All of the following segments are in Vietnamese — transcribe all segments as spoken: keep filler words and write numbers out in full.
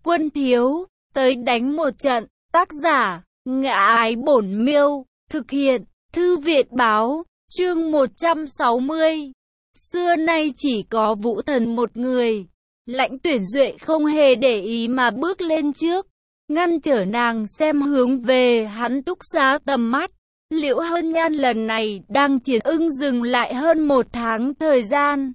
Quân thiếu, tới đánh một trận. Tác giả, Ngã Ái Bổn Miêu. Thực hiện, Thư Viện Báo. Chương một trăm sáu mươi. Xưa nay chỉ có Vũ Thần một người. Lãnh Tuyển Duệ không hề để ý mà bước lên trước, ngăn trở nàng xem hướng về hắn túc xá tầm mắt. Liễu Hân Nhan lần này đang chiến ưng dừng lại hơn một tháng thời gian,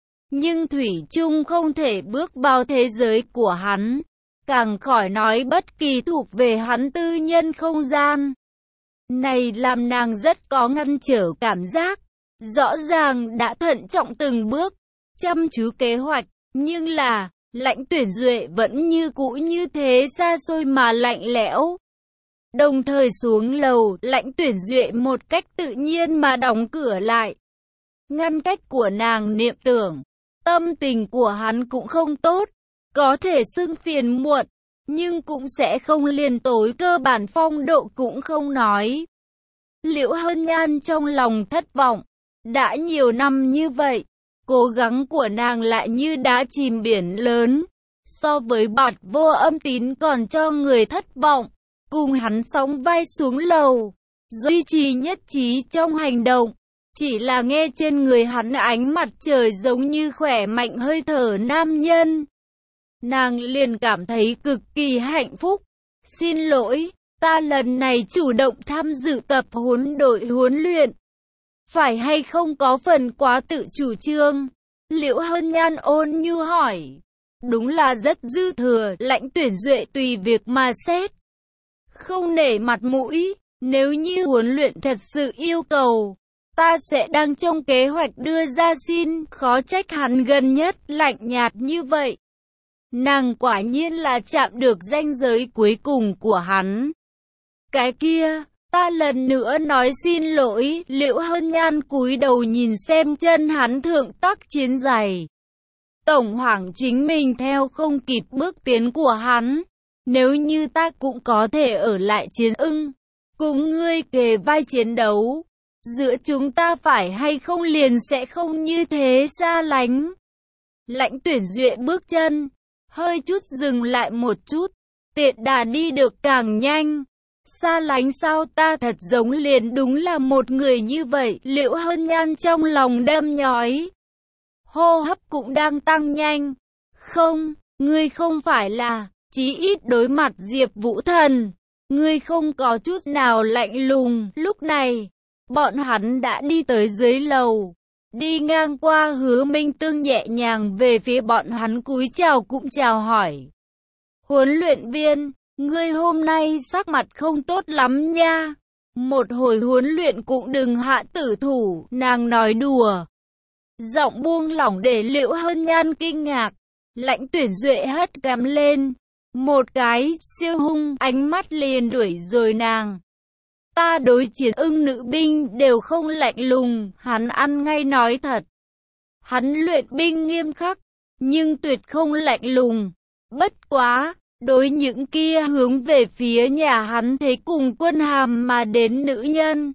nhưng thủy chung không thể bước vào thế giới của hắn, càng khỏi nói bất kỳ thuộc về hắn tư nhân không gian này, làm nàng rất có ngăn trở cảm giác. Rõ ràng đã thận trọng từng bước, chăm chú kế hoạch, nhưng là Lãnh Tuyển Duệ vẫn như cũ như thế xa xôi mà lạnh lẽo. Đồng thời xuống lầu, Lãnh Tuyển Duệ một cách tự nhiên mà đóng cửa lại, ngăn cách của nàng niệm tưởng. Tâm tình của hắn cũng không tốt, có thể xưng phiền muộn, nhưng cũng sẽ không liền tối, cơ bản phong độ cũng không nói. Liễu Hân Nhan trong lòng thất vọng. Đã nhiều năm như vậy, cố gắng của nàng lại như đá chìm biển lớn. So với Bạt Vô Âm Tín còn cho người thất vọng. Cùng hắn sóng vai xuống lầu, duy trì nhất trí trong hành động. Chỉ là nghe trên người hắn ánh mặt trời giống như khỏe mạnh hơi thở nam nhân, nàng liền cảm thấy cực kỳ hạnh phúc. Xin lỗi, ta lần này chủ động tham dự tập huấn đội huấn luyện, phải hay không có phần quá tự chủ trương? Liễu Hân Nhan ôn nhu hỏi. Đúng là rất dư thừa. Lãnh Tuyển Duệ tùy việc mà xét, không nể mặt mũi. Nếu như huấn luyện thật sự yêu cầu, ta sẽ đang trong kế hoạch đưa ra xin. Khó trách hắn gần nhất lạnh nhạt như vậy. Nàng quả nhiên là chạm được ranh giới cuối cùng của hắn. Cái kia, ta lần nữa nói xin lỗi. Liễu Hân Nhan cúi đầu nhìn xem chân hắn thượng tắc chiến giày. Tổng hoảng chính mình theo không kịp bước tiến của hắn. Nếu như ta cũng có thể ở lại chiến ưng, cùng ngươi kề vai chiến đấu, giữa chúng ta phải hay không liền sẽ không như thế xa lánh. Lãnh Tuyển Duệ bước chân, hơi chút dừng lại một chút, tiện đà đi được càng nhanh. Xa lánh sao? Ta thật giống liền đúng là một người như vậy. Liễu Hân Nhan trong lòng đâm nhói, hô hấp cũng đang tăng nhanh. Không, ngươi không phải là, chí ít đối mặt Diệp Vũ Thần, ngươi không có chút nào lạnh lùng. Lúc này, bọn hắn đã đi tới dưới lầu, đi ngang qua Hứa Minh Tương nhẹ nhàng về phía bọn hắn cúi chào cũng chào hỏi. Huấn luyện viên, ngươi hôm nay sắc mặt không tốt lắm nha. Một hồi huấn luyện cũng đừng hạ tử thủ, nàng nói đùa. Giọng buông lỏng để Liễu Hân Nhan kinh ngạc. Lãnh Tuyển Duệ hất cằm lên, một cái siêu hung, ánh mắt liền đuổi rồi nàng. Ta đối chiến ưng nữ binh đều không lạnh lùng, hắn ăn ngay nói thật. Hắn luyện binh nghiêm khắc, nhưng tuyệt không lạnh lùng. Bất quá, đối những kia hướng về phía nhà hắn thấy cùng quân hàm mà đến nữ nhân,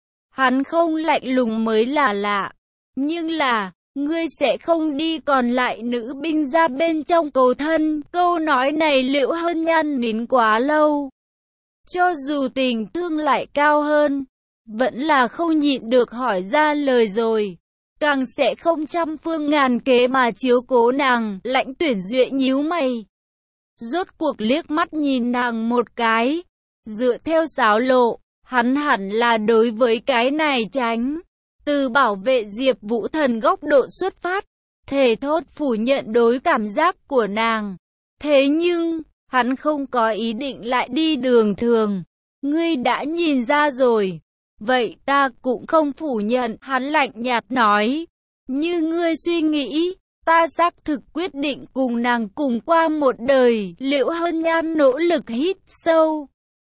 hắn không lạnh lùng mới là lạ. Nhưng là, ngươi sẽ không đi còn lại nữ binh ra bên trong cầu thân. Câu nói này Liễu Hân Nhan nín quá lâu, cho dù tình thương lại cao hơn, vẫn là không nhịn được hỏi ra lời rồi. Càng sẽ không trăm phương ngàn kế mà chiếu cố nàng. Lãnh Tuyển Duệ nhíu mày, rốt cuộc liếc mắt nhìn nàng một cái. Dựa theo xáo lộ, hắn hẳn là đối với cái này tránh, từ bảo vệ Diệp Vũ Thần góc độ xuất phát, thề thốt phủ nhận đối cảm giác của nàng. Thế nhưng, hắn không có ý định lại đi đường thường. Ngươi đã nhìn ra rồi. Vậy ta cũng không phủ nhận. Hắn lạnh nhạt nói. Như ngươi suy nghĩ, ta xác thực quyết định cùng nàng cùng qua một đời. Liễu Hân Nhan nỗ lực hít sâu,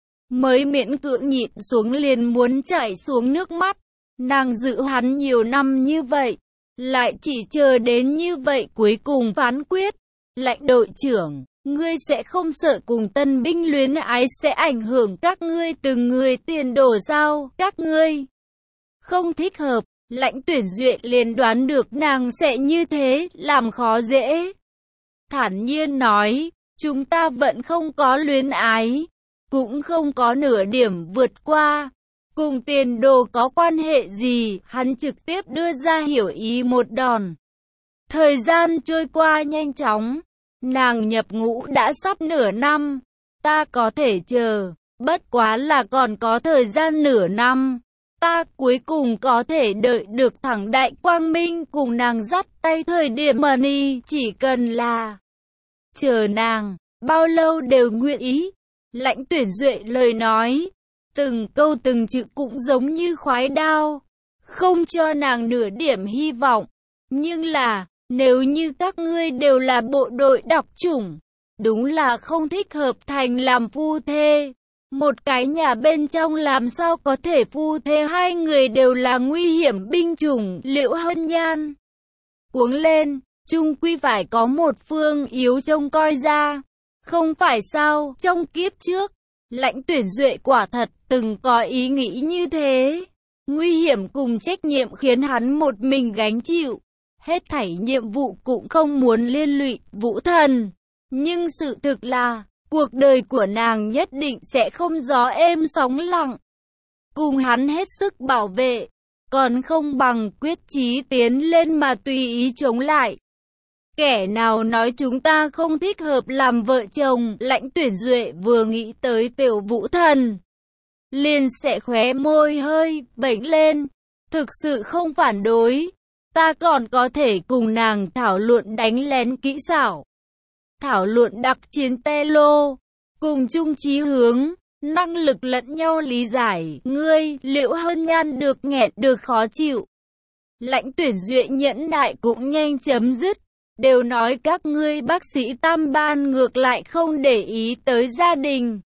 mới miễn cưỡng nhịn xuống liền muốn chảy xuống nước mắt. Nàng giữ hắn nhiều năm như vậy, lại chỉ chờ đến như vậy cuối cùng phán quyết. Lãnh đội trưởng, ngươi sẽ không sợ cùng tân binh luyến ái sẽ ảnh hưởng các ngươi từng người tiền đồ sao? Các ngươi không thích hợp. Lãnh Tuyển Duệ liền đoán được nàng sẽ như thế, làm khó dễ. Thản nhiên nói, chúng ta vẫn không có luyến ái, cũng không có nửa điểm vượt qua. Cùng tiền đồ có quan hệ gì, hắn trực tiếp đưa ra hiểu ý một đòn. Thời gian trôi qua nhanh chóng, nàng nhập ngũ đã sắp nửa năm, ta có thể chờ, bất quá là còn có thời gian nửa năm. Ta cuối cùng có thể đợi được thẳng Đại Quang Minh cùng nàng dắt tay thời điểm mà ni, chỉ cần là chờ nàng, bao lâu đều nguyện ý. Lãnh Tuyển Duệ lời nói, từng câu từng chữ cũng giống như khoái đao, không cho nàng nửa điểm hy vọng. Nhưng là, nếu như các ngươi đều là bộ đội độc chủng, đúng là không thích hợp thành làm phu thê. Một cái nhà bên trong làm sao có thể phu thê, hai người đều là nguy hiểm binh chủng. Liễu Hân Nhan cuống lên, chung quy phải có một phương yếu trông coi ra. Không phải sao, trong kiếp trước, Lãnh Tuyển Duệ quả thật từng có ý nghĩ như thế. Nguy hiểm cùng trách nhiệm khiến hắn một mình gánh chịu. Hết thảy nhiệm vụ cũng không muốn liên lụy Vũ Thần. Nhưng sự thực là, cuộc đời của nàng nhất định sẽ không gió êm sóng lặng. Cùng hắn hết sức bảo vệ, còn không bằng quyết chí tiến lên mà tùy ý chống lại. Kẻ nào nói chúng ta không thích hợp làm vợ chồng? Lãnh Tuyển Duệ vừa nghĩ tới Tiểu Vũ Thần, liền sẽ khóe môi hơi bẩy lên. Thực sự không phản đối, ta còn có thể cùng nàng thảo luận đánh lén kỹ xảo, thảo luận đặc chiến tê lô, cùng chung chí hướng, năng lực lẫn nhau lý giải. Ngươi, Liễu Hân Nhan được nghẹn được khó chịu. Lãnh Tuyển Duệ nhẫn nại cũng nhanh chấm dứt. Đều nói các ngươi bác sĩ tam ban ngược lại không để ý tới gia đình.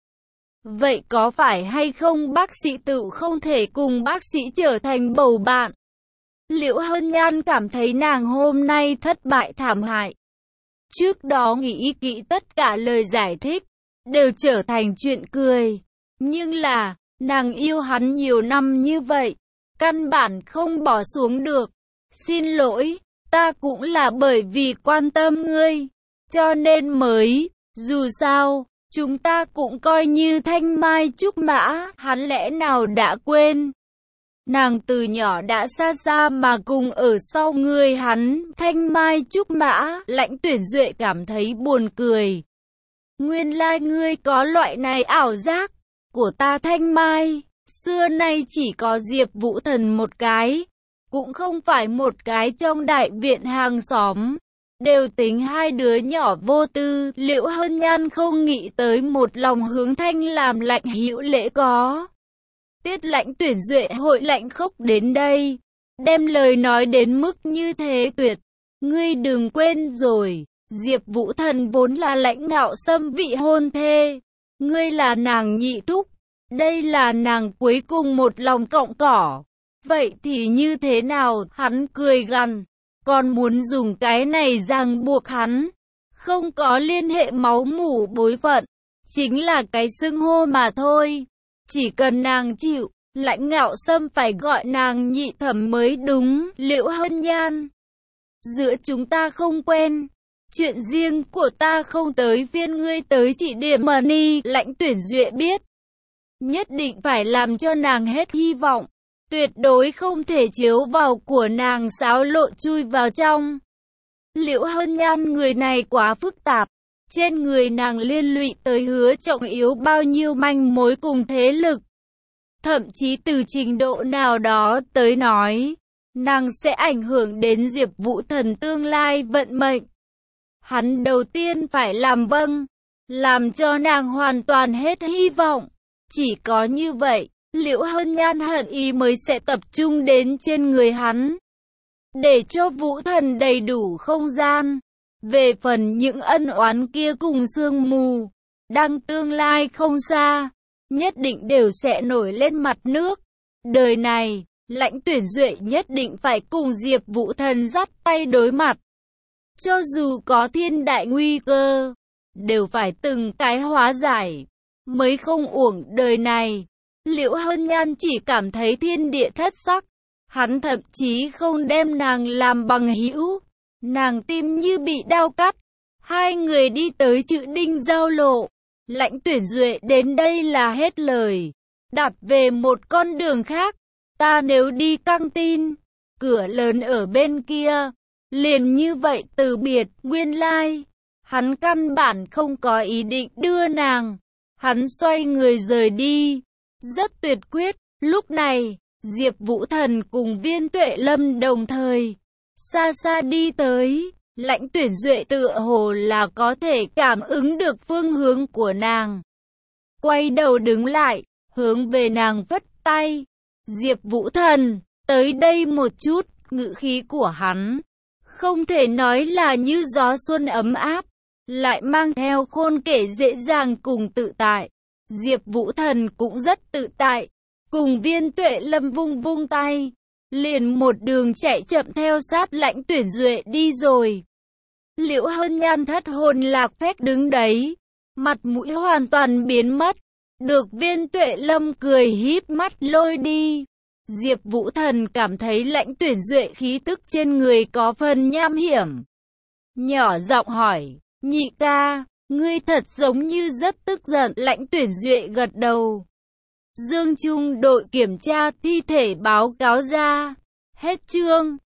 Vậy có phải hay không bác sĩ tự không thể cùng bác sĩ trở thành bầu bạn? Liễu Hân Nhan cảm thấy nàng hôm nay thất bại thảm hại. Trước đó nghĩ kỹ tất cả lời giải thích, đều trở thành chuyện cười. Nhưng là, nàng yêu hắn nhiều năm như vậy, căn bản không bỏ xuống được. Xin lỗi, ta cũng là bởi vì quan tâm ngươi, cho nên mới, dù sao, chúng ta cũng coi như thanh mai trúc mã. Hắn lẽ nào đã quên? Nàng từ nhỏ đã xa xa mà cùng ở sau người hắn, thanh mai trúc mã. Lãnh Tuyển Duệ cảm thấy buồn cười. Nguyên lai ngươi có loại này ảo giác, của ta thanh mai, xưa nay chỉ có Diệp Vũ Thần một cái, cũng không phải một cái trong đại viện hàng xóm, đều tính hai đứa nhỏ vô tư. Liễu Hân Nhan không nghĩ tới một lòng hướng thanh làm lạnh hữu lễ có. Tiết Lãnh Tuyển Duệ hội lạnh khốc đến đây, đem lời nói đến mức như thế tuyệt. Ngươi đừng quên rồi, Diệp Vũ Thần vốn là Lãnh Ngạo Sâm vị hôn thê, ngươi là nàng nhị thúc, đây là nàng cuối cùng một lòng cọng cỏ. Vậy thì như thế nào? Hắn cười gằn, còn muốn dùng cái này ràng buộc hắn. Không có liên hệ máu mủ bối phận, chính là cái xưng hô mà thôi. Chỉ cần nàng chịu, Lãnh Ngạo Sâm phải gọi nàng nhị thẩm mới đúng. Liễu Hân Nhan, giữa chúng ta không quen, chuyện riêng của ta không tới phiên ngươi tới chỉ điểm mà ni. Lãnh Tuyển Duệ biết, nhất định phải làm cho nàng hết hy vọng, tuyệt đối không thể chiếu vào của nàng xáo lộ chui vào trong. Liễu Hân Nhan người này quá phức tạp, trên người nàng liên lụy tới Hứa Trọng Yếu bao nhiêu manh mối cùng thế lực. Thậm chí từ trình độ nào đó tới nói, nàng sẽ ảnh hưởng đến Diệp Vũ Thần tương lai vận mệnh. Hắn đầu tiên phải làm vâng, làm cho nàng hoàn toàn hết hy vọng. Chỉ có như vậy, Liễu Hân Nhan hận ý mới sẽ tập trung đến trên người hắn, để cho Vũ Thần đầy đủ không gian. Về phần những ân oán kia cùng sương mù, đang tương lai không xa, nhất định đều sẽ nổi lên mặt nước. Đời này, Lãnh Tuyển Duệ nhất định phải cùng Diệp Vũ Thần dắt tay đối mặt. Cho dù có thiên đại nguy cơ, đều phải từng cái hóa giải, mới không uổng đời này. Liễu Hân Nhan chỉ cảm thấy thiên địa thất sắc, hắn thậm chí không đem nàng làm bằng hữu. Nàng tim như bị đao cắt, Hai người đi tới chữ Đinh giao lộ. Lãnh Tuyển Duệ đến đây là hết lời. Đạp về một con đường khác. Ta nếu đi căng tin, cửa lớn ở bên kia. Liền như vậy từ biệt, nguyên lai. Hắn căn bản không có ý định đưa nàng. Hắn xoay người rời đi. Rất tuyệt quyết. Lúc này, Diệp Vũ Thần cùng Viên Tuệ Lâm đồng thời. Xa xa đi tới. Lãnh Tuyển Duệ tựa hồ là có thể cảm ứng được phương hướng của nàng. Quay đầu đứng lại, hướng về nàng vất tay. Diệp Vũ Thần, tới đây một chút, ngữ khí của hắn. Không thể nói là như gió xuân ấm áp, lại mang theo khôn kể dễ dàng cùng tự tại. Diệp Vũ Thần cũng rất tự tại, cùng Viên Tuệ Lâm vung vung tay. Liền một đường chạy chậm theo sát Lãnh Tuyển Duệ đi rồi. Liễu Hân Nhan thất hồn lạc phách đứng đấy, mặt mũi hoàn toàn biến mất, được Viên Tuệ Lâm cười híp mắt lôi đi. Diệp Vũ Thần cảm thấy Lãnh Tuyển Duệ khí tức trên người có phần nham hiểm. Nhỏ giọng hỏi, nhị ca, ngươi thật giống như rất tức giận. Lãnh Tuyển Duệ gật đầu. Dương Trung đội kiểm tra thi thể báo cáo ra. Hết chương.